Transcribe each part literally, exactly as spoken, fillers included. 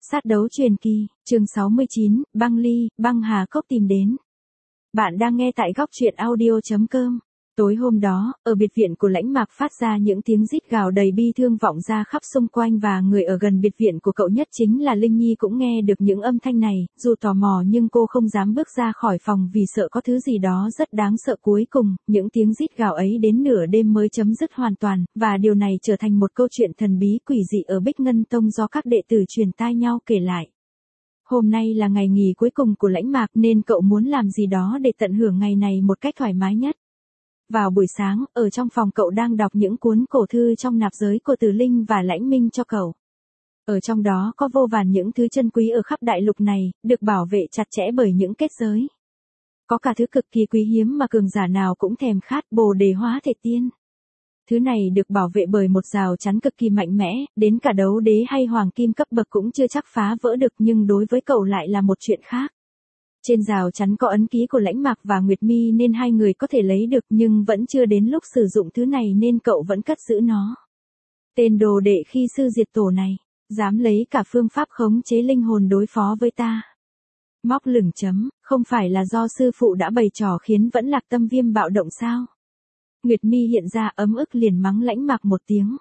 Sát đấu truyền kỳ, chương sáu mươi chín, băng ly, băng hà cốc tìm đến. Bạn đang nghe tại góc truyện audio chấm com. Tối hôm đó, ở biệt viện của Lãnh Mạc phát ra những tiếng rít gào đầy bi thương vọng ra khắp xung quanh và người ở gần biệt viện của cậu nhất chính là Linh Nhi cũng nghe được những âm thanh này, dù tò mò nhưng cô không dám bước ra khỏi phòng vì sợ có thứ gì đó rất đáng sợ. Cuối cùng, những tiếng rít gào ấy đến nửa đêm mới chấm dứt hoàn toàn, và điều này trở thành một câu chuyện thần bí quỷ dị ở Bích Ngân Tông do các đệ tử truyền tai nhau kể lại. Hôm nay là ngày nghỉ cuối cùng của Lãnh Mạc nên cậu muốn làm gì đó để tận hưởng ngày này một cách thoải mái nhất. Vào buổi sáng, ở trong phòng cậu đang đọc những cuốn cổ thư trong nạp giới của Từ Linh và Lãnh Minh cho cậu. Ở trong đó có vô vàn những thứ chân quý ở khắp đại lục này, được bảo vệ chặt chẽ bởi những kết giới. Có cả thứ cực kỳ quý hiếm mà cường giả nào cũng thèm khát, Bồ Đề Hóa Thể Tiên. Thứ này được bảo vệ bởi một rào chắn cực kỳ mạnh mẽ, đến cả đấu đế hay hoàng kim cấp bậc cũng chưa chắc phá vỡ được, nhưng đối với cậu lại là một chuyện khác. Trên rào chắn có ấn ký của Lãnh Mạc và Nguyệt Mi nên hai người có thể lấy được, nhưng vẫn chưa đến lúc sử dụng thứ này nên cậu vẫn cất giữ nó. Tên đồ đệ khi sư diệt tổ này, dám lấy cả phương pháp khống chế linh hồn đối phó với ta. Móc lửng chấm, không phải là do sư phụ đã bày trò khiến Vẫn Lạc Tâm Viêm bạo động sao? Nguyệt Mi hiện ra ấm ức liền mắng Lãnh Mạc một tiếng.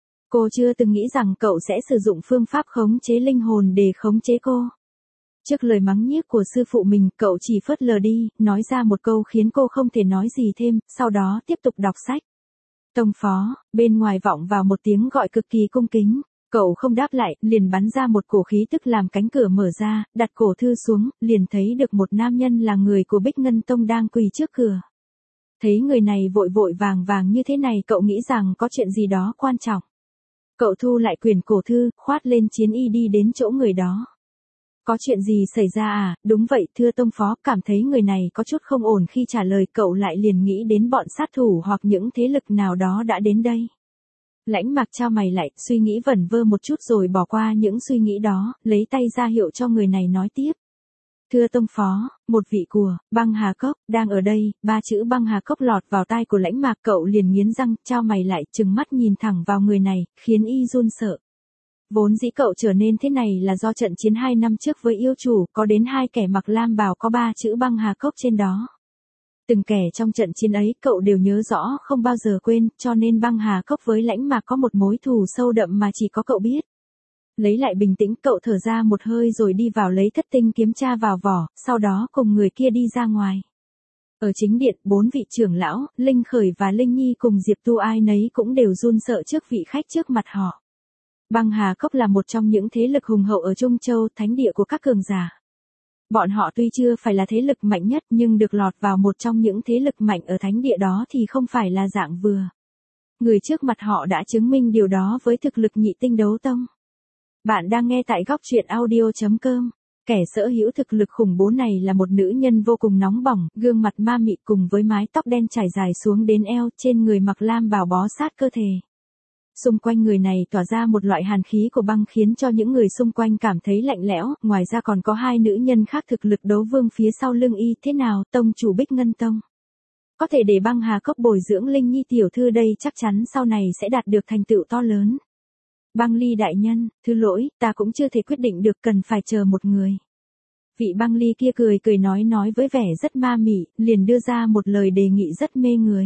Cô chưa từng nghĩ rằng cậu sẽ sử dụng phương pháp khống chế linh hồn để khống chế cô. Trước lời mắng nhiếc của sư phụ mình, cậu chỉ phớt lờ đi, nói ra một câu khiến cô không thể nói gì thêm, sau đó tiếp tục đọc sách. Tông phó, bên ngoài vọng vào một tiếng gọi cực kỳ cung kính. Cậu không đáp lại, liền bắn ra một cổ khí tức làm cánh cửa mở ra, đặt cổ thư xuống, liền thấy được một nam nhân là người của Bích Ngân Tông đang quỳ trước cửa. Thấy người này vội vội vàng vàng như thế này, cậu nghĩ rằng có chuyện gì đó quan trọng. Cậu thu lại quyển cổ thư, khoát lên chiến y đi đến chỗ người đó. Có chuyện gì xảy ra à? Đúng vậy, thưa tông phó. Cảm thấy người này có chút không ổn khi trả lời, cậu lại liền nghĩ đến bọn sát thủ hoặc những thế lực nào đó đã đến đây. Lãnh Mạc chau mày lại, suy nghĩ vẩn vơ một chút rồi bỏ qua những suy nghĩ đó, lấy tay ra hiệu cho người này nói tiếp. Thưa tông phó, một vị của băng hà cốc đang ở đây. Ba chữ băng hà cốc lọt vào tai của Lãnh Mạc, cậu liền nghiến răng, chau mày lại, trừng mắt nhìn thẳng vào người này, khiến y run sợ. Vốn dĩ cậu trở nên thế này là do trận chiến hai năm trước với yêu chủ, có đến hai kẻ mặc lam bào có ba chữ băng hà cốc trên đó. Từng kẻ trong trận chiến ấy cậu đều nhớ rõ, không bao giờ quên, cho nên băng hà cốc với Lãnh Mạc có một mối thù sâu đậm mà chỉ có cậu biết. Lấy lại bình tĩnh, cậu thở ra một hơi rồi đi vào lấy thất tinh kiếm tra vào vỏ, sau đó cùng người kia đi ra ngoài. Ở chính điện, bốn vị trưởng lão, Linh Khởi và Linh Nhi cùng Diệp Tu ai nấy cũng đều run sợ trước vị khách trước mặt họ. Băng Hà Cốc là một trong những thế lực hùng hậu ở Trung Châu, thánh địa của các cường giả. Bọn họ tuy chưa phải là thế lực mạnh nhất nhưng được lọt vào một trong những thế lực mạnh ở thánh địa đó thì không phải là dạng vừa. Người trước mặt họ đã chứng minh điều đó với thực lực nhị tinh đấu tông. Bạn đang nghe tại góc truyện audio chấm com. Kẻ sở hữu thực lực khủng bố này là một nữ nhân vô cùng nóng bỏng, gương mặt ma mị cùng với mái tóc đen trải dài xuống đến eo, trên người mặc lam bào bó sát cơ thể. Xung quanh người này tỏa ra một loại hàn khí của băng khiến cho những người xung quanh cảm thấy lạnh lẽo, ngoài ra còn có hai nữ nhân khác thực lực đấu vương phía sau lưng y. Thế nào, tông chủ Bích Ngân Tông? Có thể để băng hà cốc bồi dưỡng Linh Nhi tiểu thư đây, chắc chắn sau này sẽ đạt được thành tựu to lớn. Băng ly đại nhân, thứ lỗi, ta cũng chưa thể quyết định được, cần phải chờ một người. Vị băng ly kia cười cười nói nói với vẻ rất ma mị, liền đưa ra một lời đề nghị rất mê người.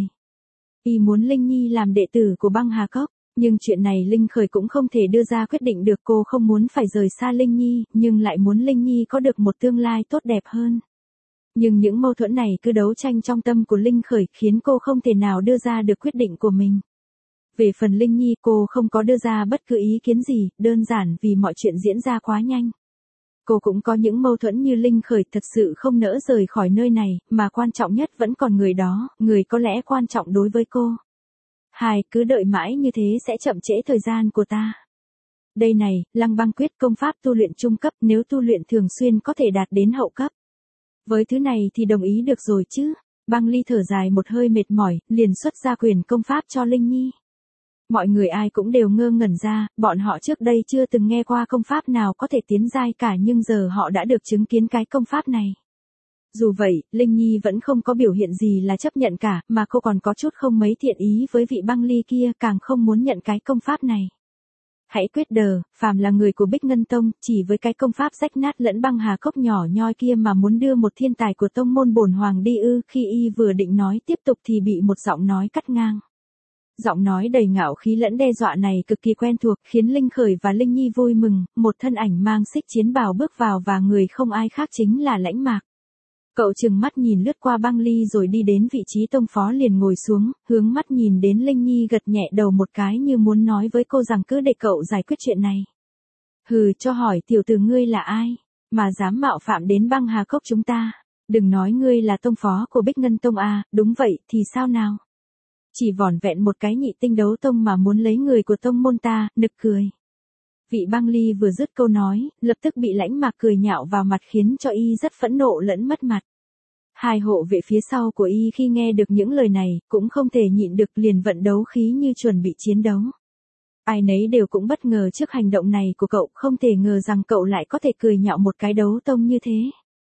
Y muốn Linh Nhi làm đệ tử của băng hà cốc. Nhưng chuyện này Linh Khởi cũng không thể đưa ra quyết định được, cô không muốn phải rời xa Linh Nhi, nhưng lại muốn Linh Nhi có được một tương lai tốt đẹp hơn. Nhưng những mâu thuẫn này cứ đấu tranh trong tâm của Linh Khởi khiến cô không thể nào đưa ra được quyết định của mình. Về phần Linh Nhi, cô không có đưa ra bất cứ ý kiến gì, đơn giản vì mọi chuyện diễn ra quá nhanh. Cô cũng có những mâu thuẫn như Linh Khởi, thật sự không nỡ rời khỏi nơi này, mà quan trọng nhất vẫn còn người đó, người có lẽ quan trọng đối với cô. Hai, cứ đợi mãi như thế sẽ chậm trễ thời gian của ta. Đây này, Lăng Băng Quyết, công pháp tu luyện trung cấp, nếu tu luyện thường xuyên có thể đạt đến hậu cấp. Với thứ này thì đồng ý được rồi chứ. Băng Ly thở dài một hơi mệt mỏi, liền xuất ra quyền công pháp cho Linh Nhi. Mọi người ai cũng đều ngơ ngẩn ra, bọn họ trước đây chưa từng nghe qua công pháp nào có thể tiến giai cả, nhưng giờ họ đã được chứng kiến cái công pháp này. Dù vậy, Linh Nhi vẫn không có biểu hiện gì là chấp nhận cả, mà cô còn có chút không mấy thiện ý với vị băng ly kia, càng không muốn nhận cái công pháp này. Hãy quyết đờ, phàm là người của Bích Ngân Tông, chỉ với cái công pháp rách nát lẫn băng hà cốc nhỏ nhoi kia mà muốn đưa một thiên tài của tông môn bổn hoàng đi ư. Khi y vừa định nói tiếp tục thì bị một giọng nói cắt ngang. Giọng nói đầy ngạo khí lẫn đe dọa này cực kỳ quen thuộc, khiến Linh Khởi và Linh Nhi vui mừng. Một thân ảnh mang xích chiến bào bước vào và người không ai khác chính là Lãnh Mạc. Cậu trừng mắt nhìn lướt qua băng ly rồi đi đến vị trí tông phó liền ngồi xuống, hướng mắt nhìn đến Linh Nhi gật nhẹ đầu một cái như muốn nói với cô rằng cứ để cậu giải quyết chuyện này. Hừ, cho hỏi tiểu tử ngươi là ai, mà dám mạo phạm đến băng hà cốc chúng ta? Đừng nói ngươi là tông phó của Bích Ngân Tông à, đúng vậy thì sao nào? Chỉ vỏn vẹn một cái nhị tinh đấu tông mà muốn lấy người của tông môn ta, nực cười. Vị băng ly vừa dứt câu nói, lập tức bị Lãnh Mạc cười nhạo vào mặt khiến cho y rất phẫn nộ lẫn mất mặt. Hai hộ vệ phía sau của y khi nghe được những lời này, cũng không thể nhịn được liền vận đấu khí như chuẩn bị chiến đấu. Ai nấy đều cũng bất ngờ trước hành động này của cậu, không thể ngờ rằng cậu lại có thể cười nhạo một cái đấu tông như thế.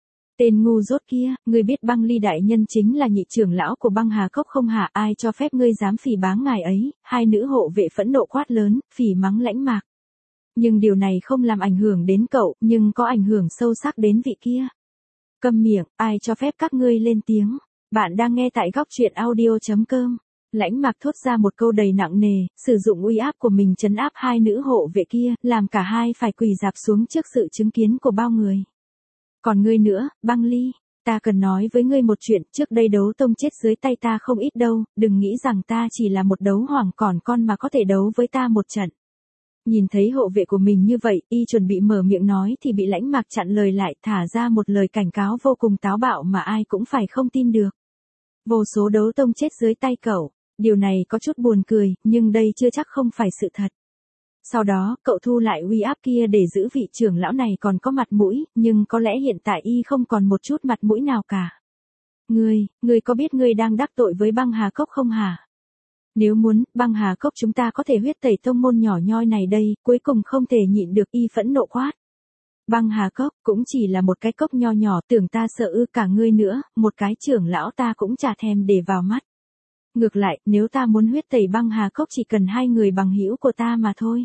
Tên ngu dốt kia, ngươi biết băng ly đại nhân chính là nhị trưởng lão của băng hà cốc không hả? Ai cho phép ngươi dám phỉ báng ngài ấy? Hai nữ hộ vệ phẫn nộ quát lớn, phỉ mắng Lãnh Mạc. Nhưng điều này không làm ảnh hưởng đến cậu, nhưng có ảnh hưởng sâu sắc đến vị kia. Câm miệng, ai cho phép các ngươi lên tiếng? Bạn đang nghe tại góc truyện audio chấm com. Lãnh Mạc thốt ra một câu đầy nặng nề, sử dụng uy áp của mình trấn áp hai nữ hộ vệ kia, làm cả hai phải quỳ rạp xuống trước sự chứng kiến của bao người. Còn ngươi nữa, băng ly, ta cần nói với ngươi một chuyện, trước đây đấu tông chết dưới tay ta không ít đâu, đừng nghĩ rằng ta chỉ là một đấu hoàng còn con mà có thể đấu với ta một trận. Nhìn thấy hộ vệ của mình như vậy, y chuẩn bị mở miệng nói thì bị Lãnh Mạc chặn lời lại, thả ra một lời cảnh cáo vô cùng táo bạo mà ai cũng phải không tin được. Vô số đấu tông chết dưới tay cậu, điều này có chút buồn cười, nhưng đây chưa chắc không phải sự thật. Sau đó, cậu thu lại uy áp kia để giữ vị trưởng lão này còn có mặt mũi, nhưng có lẽ hiện tại y không còn một chút mặt mũi nào cả. Ngươi, ngươi có biết ngươi đang đắc tội với băng hà cốc không hả? Nếu muốn, băng hà cốc chúng ta có thể huyết tẩy tông môn nhỏ nhoi này đây, cuối cùng không thể nhịn được y phẫn nộ quát. Băng hà cốc cũng chỉ là một cái cốc nho nhỏ, tưởng ta sợ ư? Cả ngươi nữa, một cái trưởng lão ta cũng chả thèm để vào mắt. Ngược lại, nếu ta muốn huyết tẩy băng hà cốc chỉ cần hai người bằng hữu của ta mà thôi.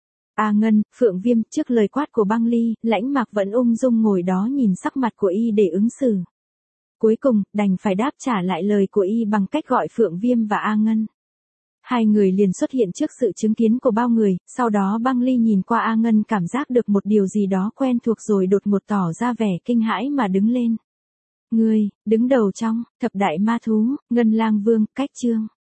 A Ngân, Phượng Viêm, trước lời quát của băng ly, Lãnh Mạc vẫn ung dung ngồi đó nhìn sắc mặt của y để ứng xử. Cuối cùng, đành phải đáp trả lại lời của y bằng cách gọi Phượng Viêm và A Ngân. Hai người liền xuất hiện trước sự chứng kiến của bao người, sau đó băng ly nhìn qua A Ngân cảm giác được một điều gì đó quen thuộc rồi đột ngột tỏ ra vẻ kinh hãi mà đứng lên. Ngươi, đứng đầu trong, thập đại ma thú, Ngân Lang Vương, Cách Chương.